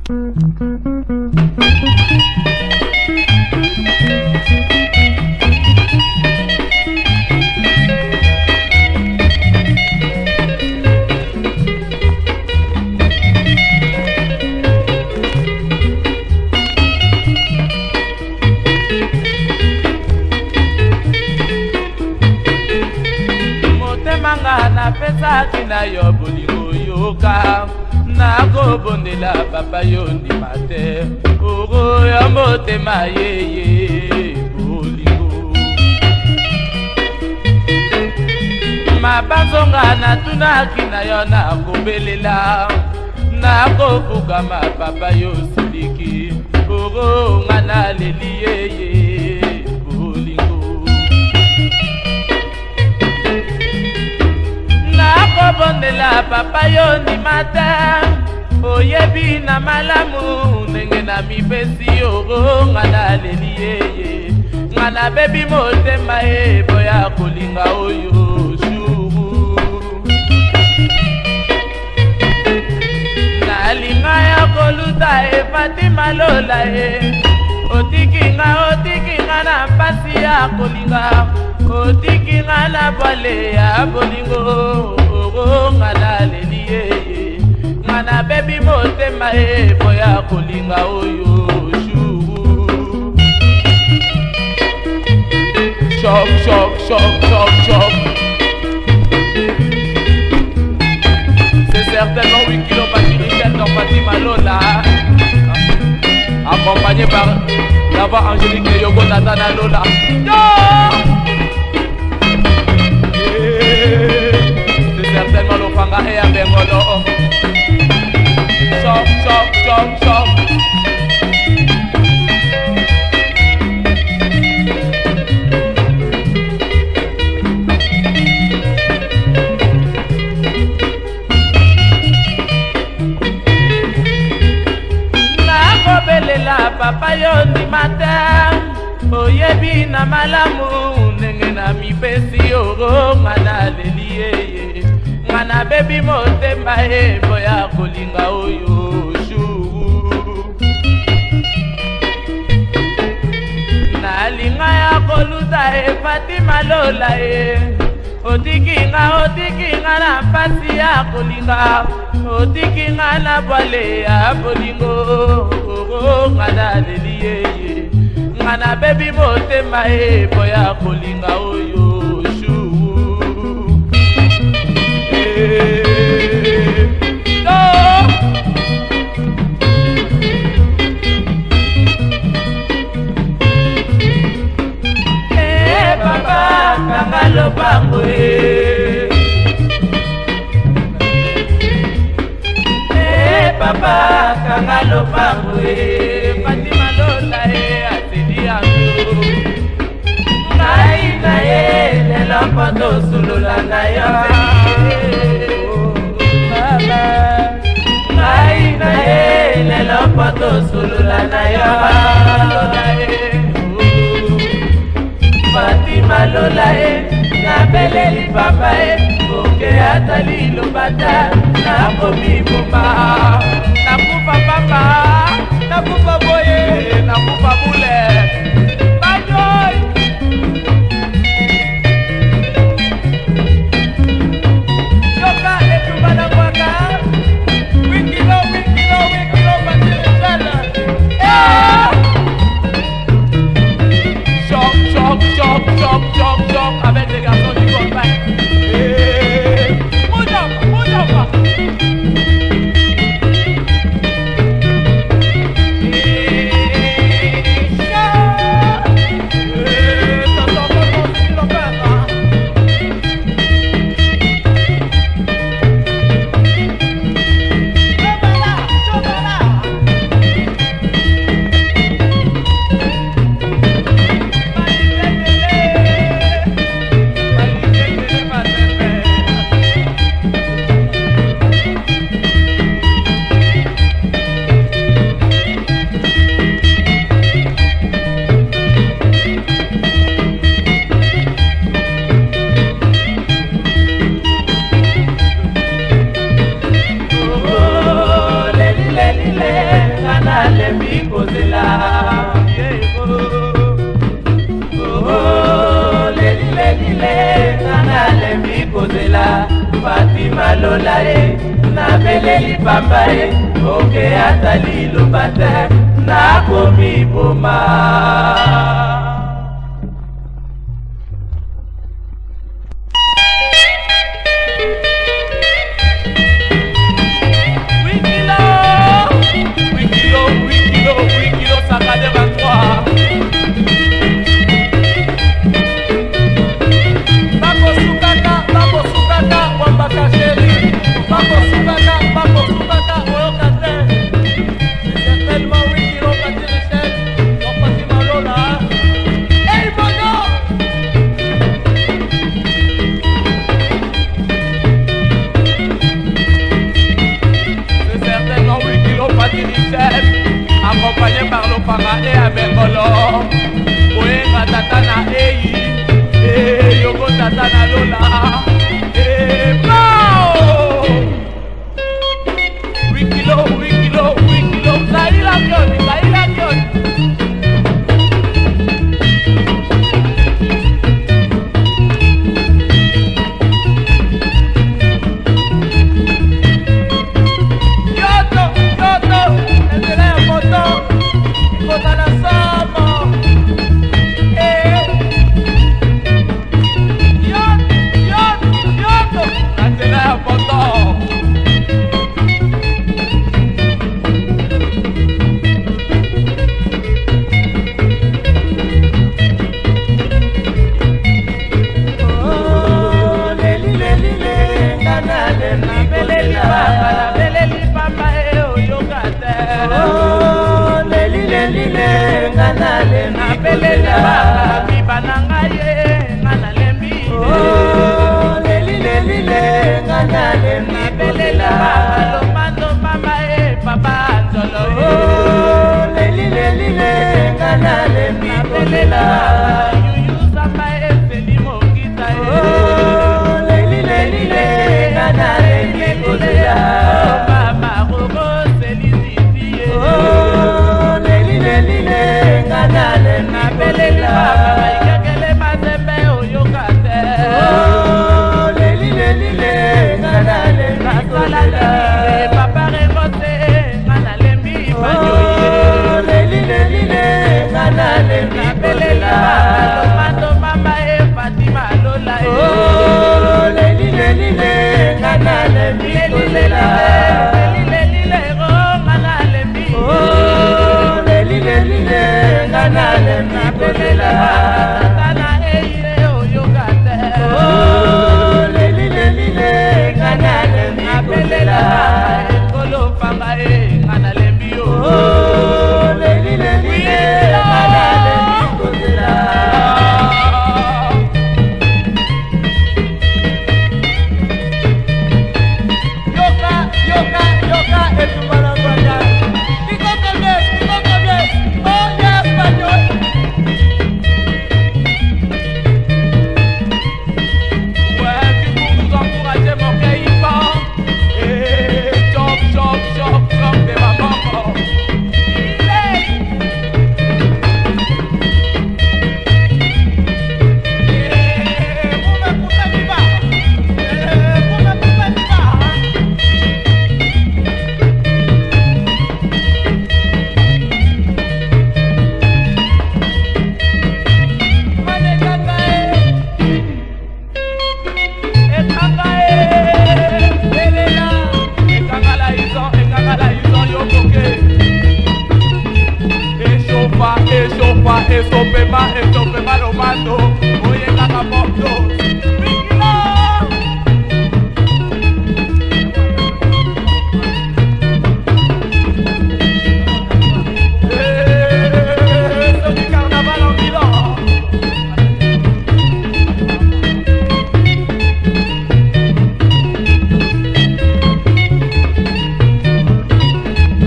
napesaki na yo bolingo yoka nakobondela papa yo ndima te oro ya motema yeye bolingo mabazonga natunaki na yo nakobelela nakofukama papa yo siliki oro nga naleli yeye nakobondela papa yo ndima te oyebi na malamu ndenge na mipesi oro nga naleli yeye nga nabebi motema eboya kolinga oyo shuru nalinga ya koluta Fatima lola otikinga na mpasi ya kolinga otikinga na bwale ya bolingo oro nga naleli yeye nga nabebi motema eboya kolinga oyo shuru Choc, choc, choc, choc, choc. C'est certainement 8 kilos Richel dans Fatima Lola, accompagné par la voix angélique de Yogo Natana Lola. C'est certainement l'Ofanga et Abengolo. Choc, choc, choc, choc. Papa yo ndima te oyebi na malamu ndenge na mipesi oro nga naleli yeye nga nabebi motema eboya kolinga oyo shuru nalinga ya koluta Fatima lola otikinga na mpasi ya kolinga otikinga na bwale ya bolingo oro nga naleli yeye nga nabebi motema eboya kolinga oyo shuru papa kanga lopango papa kanga lopango Fatima lola asili yango ngai na ye lelo poto solola na yo mama ngai na ye lelo poto solola na yo Fatima lola nabeleli papa oke atali lobata nakomi bomba nakufa papa nakufa boye nakufa bule bajoy yoka etubana mwaka wikilo Richel choc avec les garçons du compagne Moudamba nalembi kozela lelilelile nga nalembi kozela Fatima Lola ye nabeleli pamba ye oke ata liloba te nakomi boma accompagné par le parrain et avec Olo Oenga Tatana Eyi et Yoko Tatana Lola et Mao 8 kilos, Zahila Kioni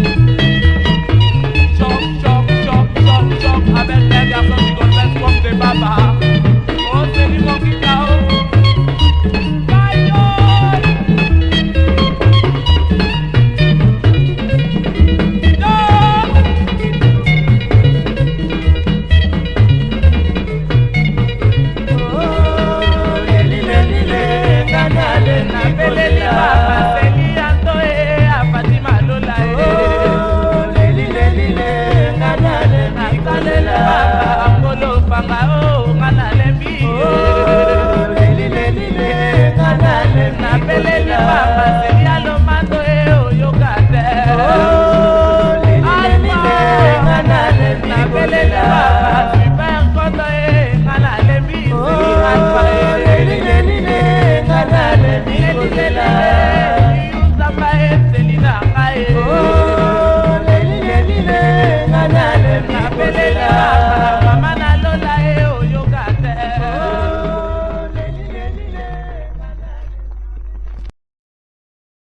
Avec les garçons qui connaissent comme des mama o ngana lembi leli leli le ngana lembi na peleli mama